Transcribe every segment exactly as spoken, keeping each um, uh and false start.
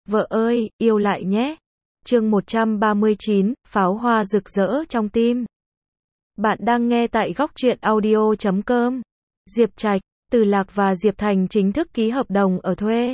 Vợ ơi, yêu lại nhé. Chương một trăm ba mươi chín, pháo hoa rực rỡ trong tim. Bạn đang nghe tại góc truyện audio chấm com. Diệp Trạch, Từ Lạc và Diệp Thành chính thức ký hợp đồng ở thuê.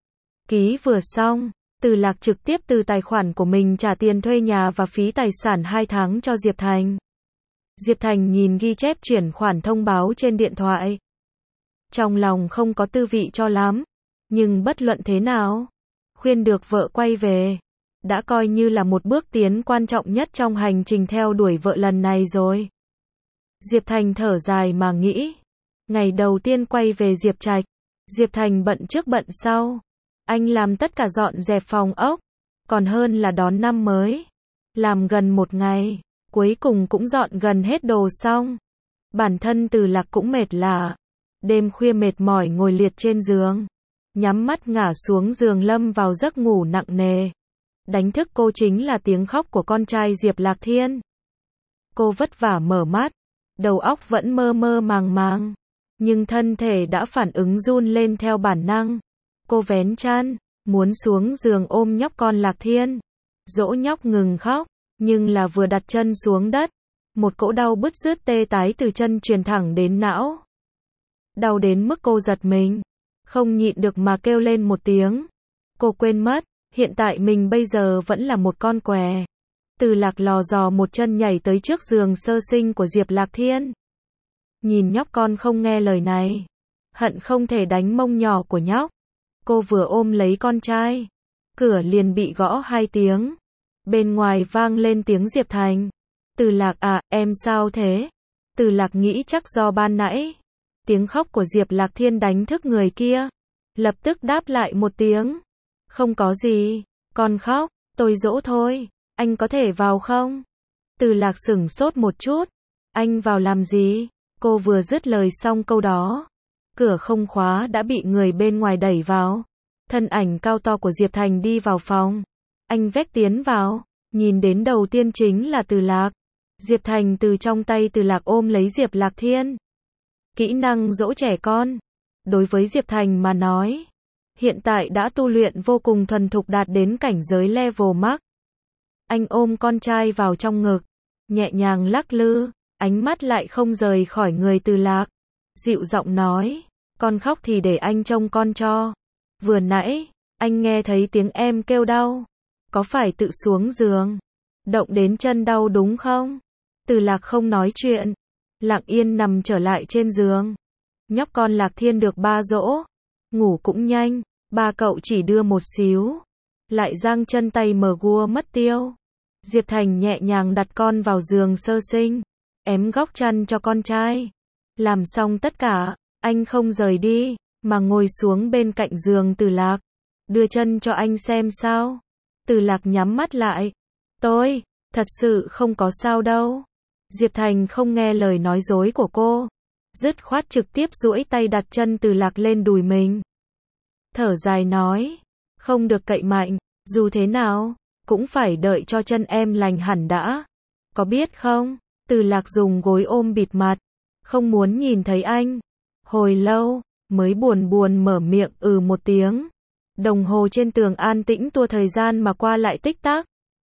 Ký vừa xong, Từ Lạc trực tiếp từ tài khoản của mình trả tiền thuê nhà và phí tài sản hai tháng cho Diệp Thành. Diệp Thành nhìn ghi chép chuyển khoản thông báo trên điện thoại. Trong lòng không có tư vị cho lắm, nhưng bất luận thế nào, khuyên được vợ quay về, đã coi như là một bước tiến quan trọng nhất trong hành trình theo đuổi vợ lần này rồi. Diệp Thành thở dài mà nghĩ, ngày đầu tiên quay về Diệp Trạch, Diệp Thành bận trước bận sau, anh làm tất cả dọn dẹp phòng ốc, còn hơn là đón năm mới, làm gần một ngày, cuối cùng cũng dọn gần hết đồ xong. Bản thân Từ Lạc cũng mệt lả, đêm khuya mệt mỏi ngồi liệt trên giường, nhắm mắt ngả xuống giường lâm vào giấc ngủ nặng nề. Đánh thức cô chính là tiếng khóc của con trai Diệp Lạc Thiên. Cô vất vả mở mắt, đầu óc vẫn mơ mơ màng màng, nhưng thân thể đã phản ứng run lên theo bản năng. Cô vén chăn, muốn xuống giường ôm nhóc con Lạc Thiên, dỗ nhóc ngừng khóc, nhưng là vừa đặt chân xuống đất, một cỗ đau bứt rứt tê tái từ chân truyền thẳng đến não. Đau đến mức cô giật mình, không nhịn được mà kêu lên một tiếng. Cô quên mất, hiện tại mình bây giờ vẫn là một con què. Từ Lạc lò dò một chân nhảy tới trước giường sơ sinh của Diệp Lạc Thiên. Nhìn nhóc con không nghe lời này, hận không thể đánh mông nhỏ của nhóc. Cô vừa ôm lấy con trai, cửa liền bị gõ hai tiếng. Bên ngoài vang lên tiếng Diệp Thành. Từ Lạc à, em sao thế? Từ Lạc nghĩ chắc do ban nãy tiếng khóc của Diệp Lạc Thiên đánh thức người kia. Lập tức đáp lại một tiếng. Không có gì, con khóc, tôi dỗ thôi, anh có thể vào không? Từ Lạc sửng sốt một chút. Anh vào làm gì? Cô vừa dứt lời xong câu đó, cửa không khóa đã bị người bên ngoài đẩy vào. Thân ảnh cao to của Diệp Thành đi vào phòng. Anh vét tiến vào, nhìn đến đầu tiên chính là Từ Lạc. Diệp Thành từ trong tay Từ Lạc ôm lấy Diệp Lạc Thiên. Kỹ năng dỗ trẻ con, đối với Diệp Thành mà nói, hiện tại đã tu luyện vô cùng thuần thục đạt đến cảnh giới level max. Anh ôm con trai vào trong ngực, nhẹ nhàng lắc lư, ánh mắt lại không rời khỏi người Từ Lạc. Dịu giọng nói, con khóc thì để anh trông con cho. Vừa nãy, anh nghe thấy tiếng em kêu đau. Có phải tự xuống giường, động đến chân đau đúng không? Từ Lạc không nói chuyện, lặng yên nằm trở lại trên giường. Nhóc con Lạc Thiên được ba dỗ, ngủ cũng nhanh, ba cậu chỉ đưa một xíu, lại giang chân tay mờ gua mất tiêu. Diệp Thành nhẹ nhàng đặt con vào giường sơ sinh, ém góc chăn cho con trai. Làm xong tất cả, anh không rời đi, mà ngồi xuống bên cạnh giường Từ Lạc, đưa chân cho anh xem sao. Từ Lạc nhắm mắt lại. Tôi, thật sự không có sao đâu. Diệp Thành không nghe lời nói dối của cô, dứt khoát trực tiếp duỗi tay đặt chân Từ Lạc lên đùi mình. Thở dài nói, không được cậy mạnh, dù thế nào, cũng phải đợi cho chân em lành hẳn đã. Có biết không? Từ Lạc dùng gối ôm bịt mặt, không muốn nhìn thấy anh. Hồi lâu, mới buồn buồn mở miệng ừ một tiếng. Đồng hồ trên tường an tĩnh tua thời gian mà qua lại tích tắc.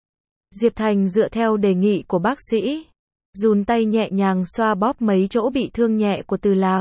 Diệp Thành dựa theo đề nghị của bác sĩ, dùn tay nhẹ nhàng xoa bóp mấy chỗ bị thương nhẹ của Từ Lạc.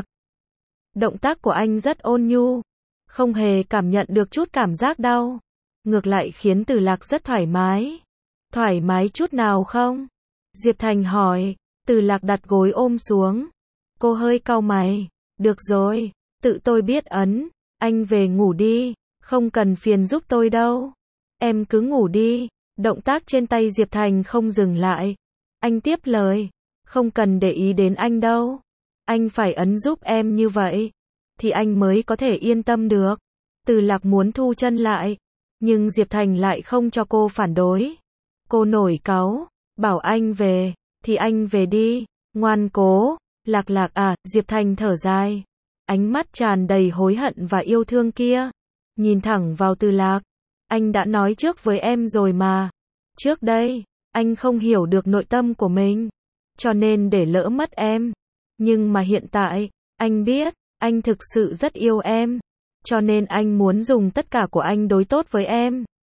Động tác của anh rất ôn nhu, không hề cảm nhận được chút cảm giác đau, ngược lại khiến Từ Lạc rất thoải mái. Thoải mái chút nào không? Diệp Thành hỏi. Từ Lạc đặt gối ôm xuống. Cô hơi cau mày. Được rồi, tự tôi biết ấn, anh về ngủ đi, không cần phiền giúp tôi đâu. Em cứ ngủ đi. Động tác trên tay Diệp Thành không dừng lại. Anh tiếp lời, không cần để ý đến anh đâu. Anh phải ấn giúp em như vậy, thì anh mới có thể yên tâm được. Từ Lạc muốn thu chân lại, nhưng Diệp Thành lại không cho cô phản đối. Cô nổi cáu, bảo anh về, thì anh về đi, ngoan cố. Lạc Lạc à, Diệp Thành thở dài, ánh mắt tràn đầy hối hận và yêu thương kia, nhìn thẳng vào Từ Lạc. Anh đã nói trước với em rồi mà. Trước đây, anh không hiểu được nội tâm của mình, cho nên để lỡ mất em. Nhưng mà hiện tại, anh biết, anh thực sự rất yêu em, cho nên anh muốn dùng tất cả của anh đối tốt với em.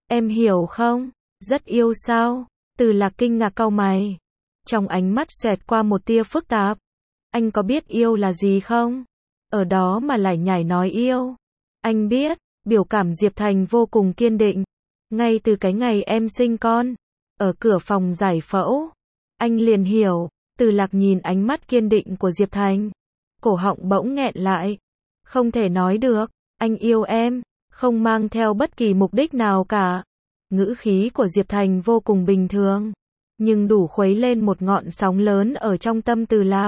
Em hiểu không? Rất yêu sao? Từ Lạc kinh ngạc cau mày. Trong ánh mắt xẹt qua một tia phức tạp. Anh có biết yêu là gì không? Ở đó mà lải nhải nói yêu. Anh biết, biểu cảm Diệp Thành vô cùng kiên định. Ngay từ cái ngày em sinh con, ở cửa phòng giải phẫu, anh liền hiểu. Từ Lạc nhìn ánh mắt kiên định của Diệp Thành. Cổ họng bỗng nghẹn lại. Không thể nói được, anh yêu em, không mang theo bất kỳ mục đích nào cả. Ngữ khí của Diệp Thành vô cùng bình thường, nhưng đủ khuấy lên một ngọn sóng lớn ở trong tâm Từ Lạc.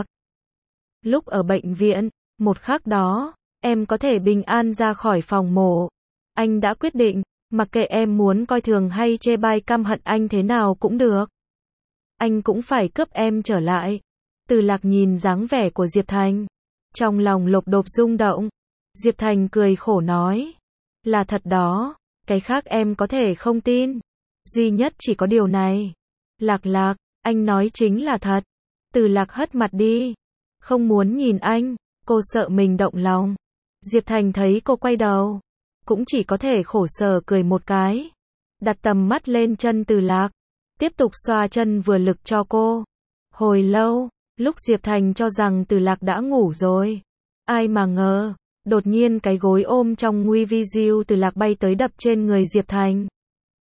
Lúc ở bệnh viện, một khắc đó, em có thể bình an ra khỏi phòng mổ. Anh đã quyết định, mặc kệ em muốn coi thường hay chê bai căm hận anh thế nào cũng được. Anh cũng phải cướp em trở lại. Từ Lạc nhìn dáng vẻ của Diệp Thành, trong lòng lục đục rung động. Diệp Thành cười khổ nói, là thật đó, cái khác em có thể không tin. Duy nhất chỉ có điều này. Lạc Lạc, anh nói chính là thật. Từ Lạc hất mặt đi, không muốn nhìn anh, cô sợ mình động lòng. Diệp Thành thấy cô quay đầu, cũng chỉ có thể khổ sở cười một cái. Đặt tầm mắt lên chân Từ Lạc, tiếp tục xoa chân vừa lực cho cô. Hồi lâu, lúc Diệp Thành cho rằng Từ Lạc đã ngủ rồi, ai mà ngờ, đột nhiên cái gối ôm trong nguy vi diêu Từ Lạc bay tới đập trên người Diệp Thành.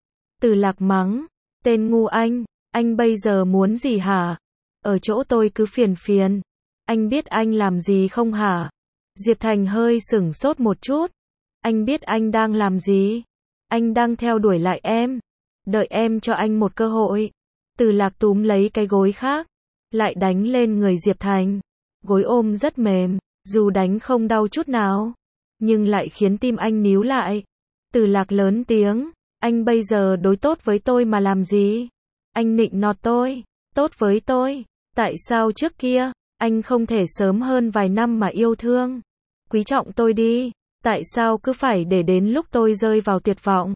Từ Lạc mắng, tên ngu anh, anh bây giờ muốn gì hả? Ở chỗ tôi cứ phiền phiền. Anh biết anh làm gì không hả? Diệp Thành hơi sửng sốt một chút. Anh biết anh đang làm gì? Anh đang theo đuổi lại em. Đợi em cho anh một cơ hội. Từ Lạc túm lấy cái gối khác, lại đánh lên người Diệp Thành. Gối ôm rất mềm, dù đánh không đau chút nào, nhưng lại khiến tim anh níu lại. Từ Lạc lớn tiếng, anh bây giờ đối tốt với tôi mà làm gì? Anh nịnh nọt tôi, tốt với tôi, tại sao trước kia, anh không thể sớm hơn vài năm mà yêu thương, quý trọng tôi đi, tại sao cứ phải để đến lúc tôi rơi vào tuyệt vọng?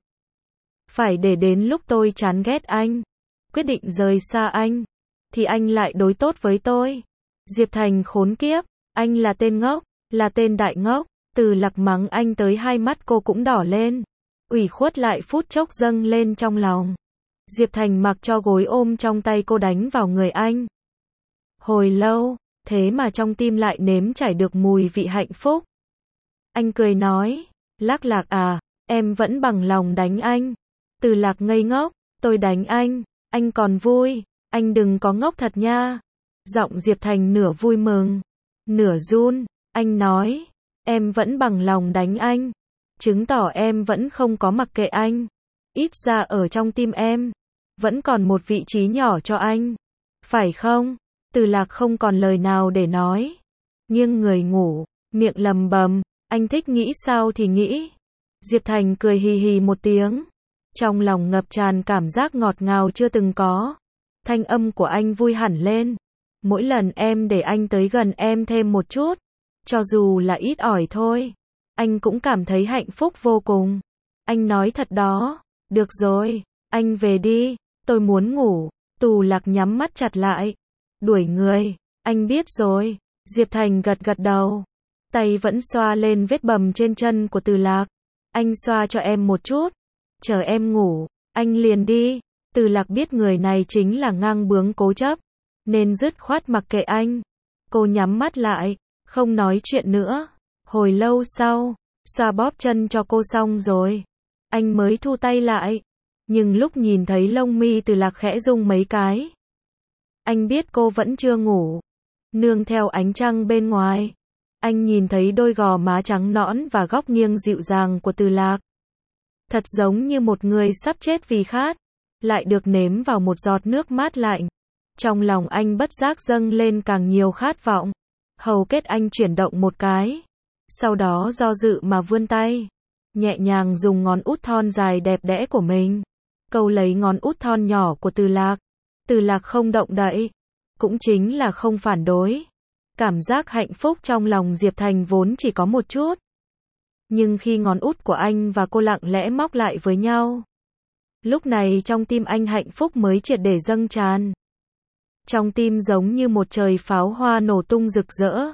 Phải để đến lúc tôi chán ghét anh, quyết định rời xa anh, thì anh lại đối tốt với tôi. Diệp Thành khốn kiếp, anh là tên ngốc, là tên đại ngốc. Từ Lạc mắng anh tới hai mắt cô cũng đỏ lên, ủy khuất lại phút chốc dâng lên trong lòng. Diệp Thành mặc cho gối ôm trong tay cô đánh vào người anh. Hồi lâu, thế mà trong tim lại nếm trải được mùi vị hạnh phúc. Anh cười nói, Lạc Lạc à, em vẫn bằng lòng đánh anh. Từ Lạc ngây ngốc, tôi đánh anh, anh còn vui, anh đừng có ngốc thật nha. Giọng Diệp Thành nửa vui mừng, nửa run, anh nói, em vẫn bằng lòng đánh anh, chứng tỏ em vẫn không có mặc kệ anh. Ít ra ở trong tim em, vẫn còn một vị trí nhỏ cho anh. Phải không? Từ Lạc không còn lời nào để nói. Nghiêng người ngủ, miệng lầm bầm, anh thích nghĩ sao thì nghĩ. Diệp Thành cười hì hì một tiếng. Trong lòng ngập tràn cảm giác ngọt ngào chưa từng có. Thanh âm của anh vui hẳn lên. Mỗi lần em để anh tới gần em thêm một chút, cho dù là ít ỏi thôi, anh cũng cảm thấy hạnh phúc vô cùng. Anh nói thật đó. Được rồi, anh về đi, tôi muốn ngủ. Từ Lạc nhắm mắt chặt lại. Đuổi người, anh biết rồi. Diệp Thành gật gật đầu, tay vẫn xoa lên vết bầm trên chân của Từ Lạc. Anh xoa cho em một chút, chờ em ngủ, anh liền đi. Từ Lạc biết người này chính là ngang bướng cố chấp, nên dứt khoát mặc kệ anh. Cô nhắm mắt lại, không nói chuyện nữa. Hồi lâu sau, xoa bóp chân cho cô xong rồi, anh mới thu tay lại. Nhưng lúc nhìn thấy lông mi Từ Lạc khẽ rung mấy cái, anh biết cô vẫn chưa ngủ. Nương theo ánh trăng bên ngoài, anh nhìn thấy đôi gò má trắng nõn và góc nghiêng dịu dàng của Từ Lạc. Thật giống như một người sắp chết vì khát, lại được nếm vào một giọt nước mát lạnh. Trong lòng anh bất giác dâng lên càng nhiều khát vọng. Hầu kết anh chuyển động một cái, sau đó do dự mà vươn tay, nhẹ nhàng dùng ngón út thon dài đẹp đẽ của mình câu lấy ngón út thon nhỏ của Từ Lạc. Từ Lạc không động đậy, cũng chính là không phản đối. Cảm giác hạnh phúc trong lòng Diệp Thành vốn chỉ có một chút, nhưng khi ngón út của anh và cô lặng lẽ móc lại với nhau, lúc này trong tim anh hạnh phúc mới triệt để dâng tràn. Trong tim giống như một trời pháo hoa nổ tung rực rỡ.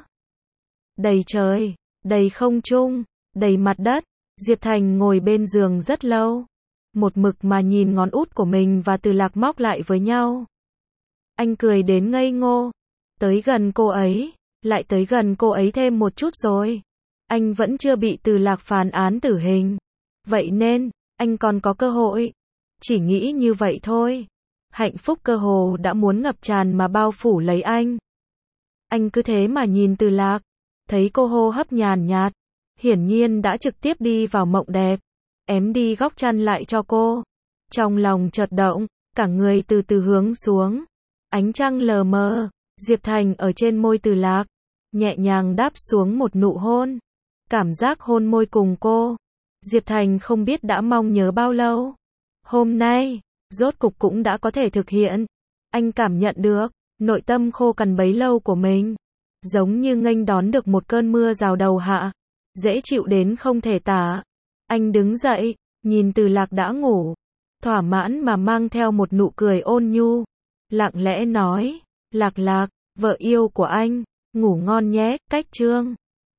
Đầy trời, đầy không trung, đầy mặt đất. Diệp Thành ngồi bên giường rất lâu, một mực mà nhìn ngón út của mình và Từ Lạc móc lại với nhau. Anh cười đến ngây ngô, tới gần cô ấy, lại tới gần cô ấy thêm một chút rồi. Anh vẫn chưa bị Từ Lạc phán án tử hình. Vậy nên, anh còn có cơ hội. Chỉ nghĩ như vậy thôi. Hạnh phúc cơ hồ đã muốn ngập tràn mà bao phủ lấy anh. Anh cứ thế mà nhìn Từ Lạc, thấy cô hô hấp nhàn nhạt, hiển nhiên đã trực tiếp đi vào mộng đẹp, ém đi góc chăn lại cho cô. Trong lòng chợt động, cả người từ từ hướng xuống. Ánh trăng lờ mờ, Diệp Thành ở trên môi Từ Lạc, nhẹ nhàng đáp xuống một nụ hôn. Cảm giác hôn môi cùng cô, Diệp Thành không biết đã mong nhớ bao lâu. Hôm nay, rốt cục cũng đã có thể thực hiện. Anh cảm nhận được, nội tâm khô cằn bấy lâu của mình, giống như nghênh đón được một cơn mưa rào đầu hạ, dễ chịu đến không thể tả. Anh đứng dậy, nhìn Từ Lạc đã ngủ, thỏa mãn mà mang theo một nụ cười ôn nhu, lặng lẽ nói, Lạc Lạc, vợ yêu của anh, ngủ ngon nhé, cách chương.